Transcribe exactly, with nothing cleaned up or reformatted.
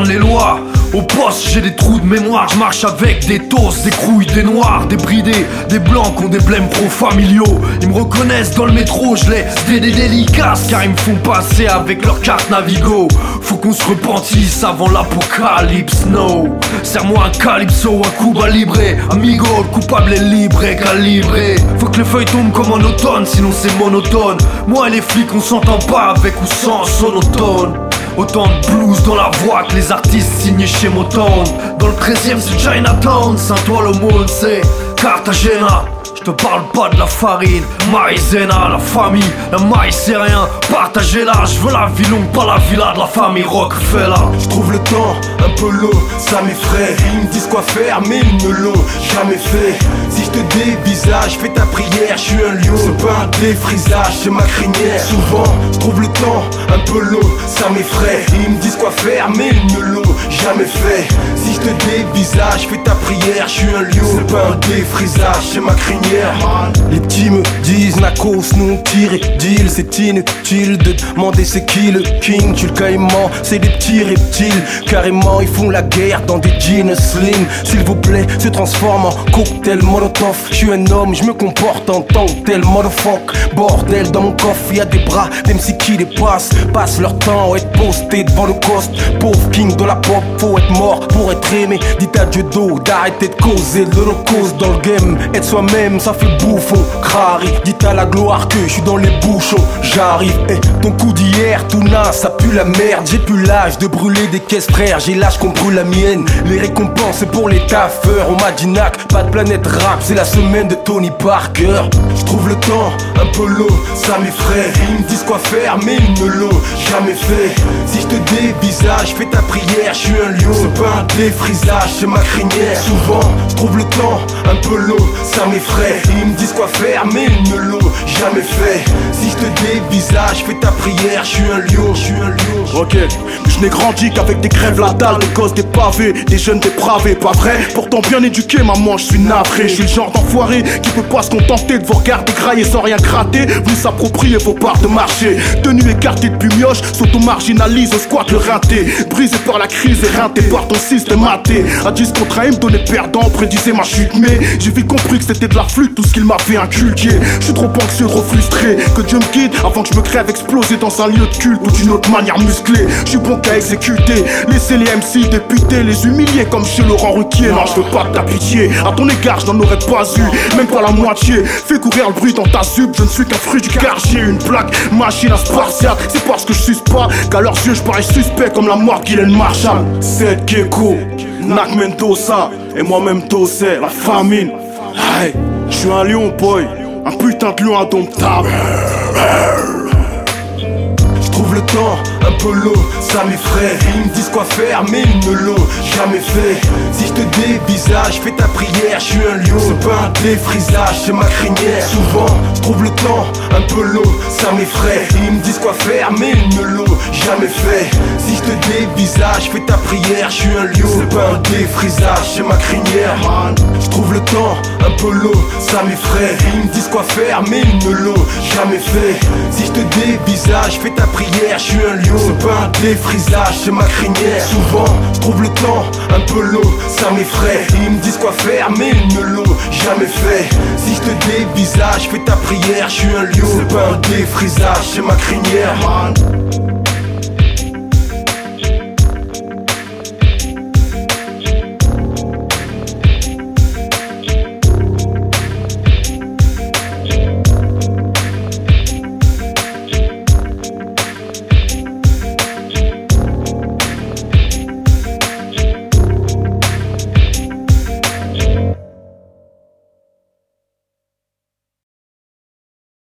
entendre les lois. Au poste j'ai des trous de mémoire, je marche avec des tosses, des crouilles, des noirs, des bridés, des blancs qui ont des blèmes pro-familiaux. Ils me reconnaissent dans le métro, je les des des délicaces car ils me font passer avec leur carte Navigo. Faut qu'on se repentisse avant l'apocalypse, no. Serre-moi un calypso, un Cuba Libre, amigo, le coupable est libre et calibré. Faut que les feuilles tombent comme en automne, sinon c'est monotone. Moi et les flics on s'entend pas avec ou sans sonotone. Autant de blues dans la voix que les artistes signés chez Motown. Dans le treizième c'est Chinatown, Saint-Ouen-le-Monde c'est Cartagena. Je te parle pas de la farine, maïzena, la famille, la maïs c'est rien, partagez-la. Je veux la vie longue, pas la villa de la famille Rockefeller. Je trouve le temps un peu long, ça m'effraie. Ils me disent quoi faire mais ils ne l'ont jamais fait. Si je te dévisage, fais ta prière, je suis un lion. C'est pas un défrisage, c'est ma crinière. Souvent, je trouve le temps un peu long, ça m'effraie. Ils me disent quoi faire mais ils ne l'ont jamais fait. Si je te dévisage, fais ta prière, je suis un lion. C'est pas un défrisage, c'est ma crinière. Les petits me disent Nakos, nous on tire et deal. C'est inutile de demander c'est qui le king. Tu le caïman, c'est des petits reptiles. Carrément ils font la guerre dans des jeans slim. S'il vous plaît, se transforme en cocktail molotov. Je suis un homme, je me comporte en tant que tel motherfuck. Bordel dans mon coffre, y'a des bras d'M C qui dépassent. Passent leur temps à être postés devant le coste. Pauvre king de la pop, faut être mort pour être aimé. Dites à Dieu d'eau d'arrêter de causer de l'holocauste dans le game. Être soi-même ça fait bouffon, crari. Dites à la gloire que je suis dans les bouchons. J'arrive, eh, ton coup d'hier, tout naze, ça pue la merde. J'ai plus l'âge de brûler des caisses frères. J'ai l'âge qu'on brûle la mienne. Les récompenses c'est pour les taffeurs. On m'a dit nac, pas de planète rap. C'est la semaine de Tony Parker. Je trouve le temps un peu long, ça m'effraie. Ils me disent quoi faire mais ils ne l'ont jamais fait. Si je te dévisage, fais ta prière, je suis un lion. C'est pas un défrisage, c'est ma crinière. Souvent, je trouve le temps un peu long, ça m'effraie. Ils me disent quoi faire mais ils ne l'ont jamais fait. Si je te dévisage, fais ta prière, je suis un lion, je suis un lion. Ok, je n'ai grandi qu'avec des crèves la dalle, des gosses, des pavés, des jeunes dépravés, pas vrai. Pourtant bien éduqué, maman, je suis navré. Je suis le genre d'enfoiré qui peut pas se contenter de vous regarder grailler sans rien gratter. Vous s'appropriez vos parts de marché. Tenue écartée depuis mioche, s'auto-marginalise au squat le rinté. Brisé par la crise et rinté par ton système maté. À dix contre un, me donnait perdant, prédisait ma chute. Mais j'ai vite compris que c'était de la flûte, tout ce qu'il m'avait inculqué. Je suis trop anxieux, trop frustré, que Dieu me guide avant que je me crève exploser dans un lieu de culte ou d'une autre manière musclée. Je suis bon qu'à exécuter, laisser les M C députés, les humilier comme chez Laurent Ruquier. Non, je veux pas de ta pitié, à ton égard je n'en aurais pas eu, même pas la moitié. Fais courir le bruit dans ta zup, je ne suis qu'un fruit du quartier. Une plaque, machine à spartiate, c'est parce que je suce pas qu'à leurs yeux je parais suspect comme la mort Guylaine Marshall. C'est Gecko, Nak Mendoza et moi-même Tossé, la famine. Hey, je suis un lion boy, un putain de lion indomptable. Je trouve le temps un peu long, ça m'effraie. Ils me disent quoi faire mais ils ne l'ont jamais fait. Si je te dévisage, fais ta prière, je suis un lion. C'est pas un défrisage, c'est ma crinière. Souvent, je trouve le temps un peu long, ça m'effraie. Ils me disent quoi faire mais ils ne l'ont jamais fait. Si je te dévisage, fais ta prière, je suis un lion. C'est pas un défrisage, c'est ma crinière. Je trouve le temps un peu long, ça m'effraie. Ils me disent quoi faire mais ils ne l'ont jamais fait. Si je te dévisage, fais ta prière, je suis un lion. C'est pas un défrisage, c'est ma crinière. Souvent, je trouve le temps un peu long, ça m'effraie. Ils me disent quoi faire mais ils ne l'ont jamais fait. Si je te dévisage, fais ta prière, je suis un lion. C'est pas un défrisage, c'est ma crinière.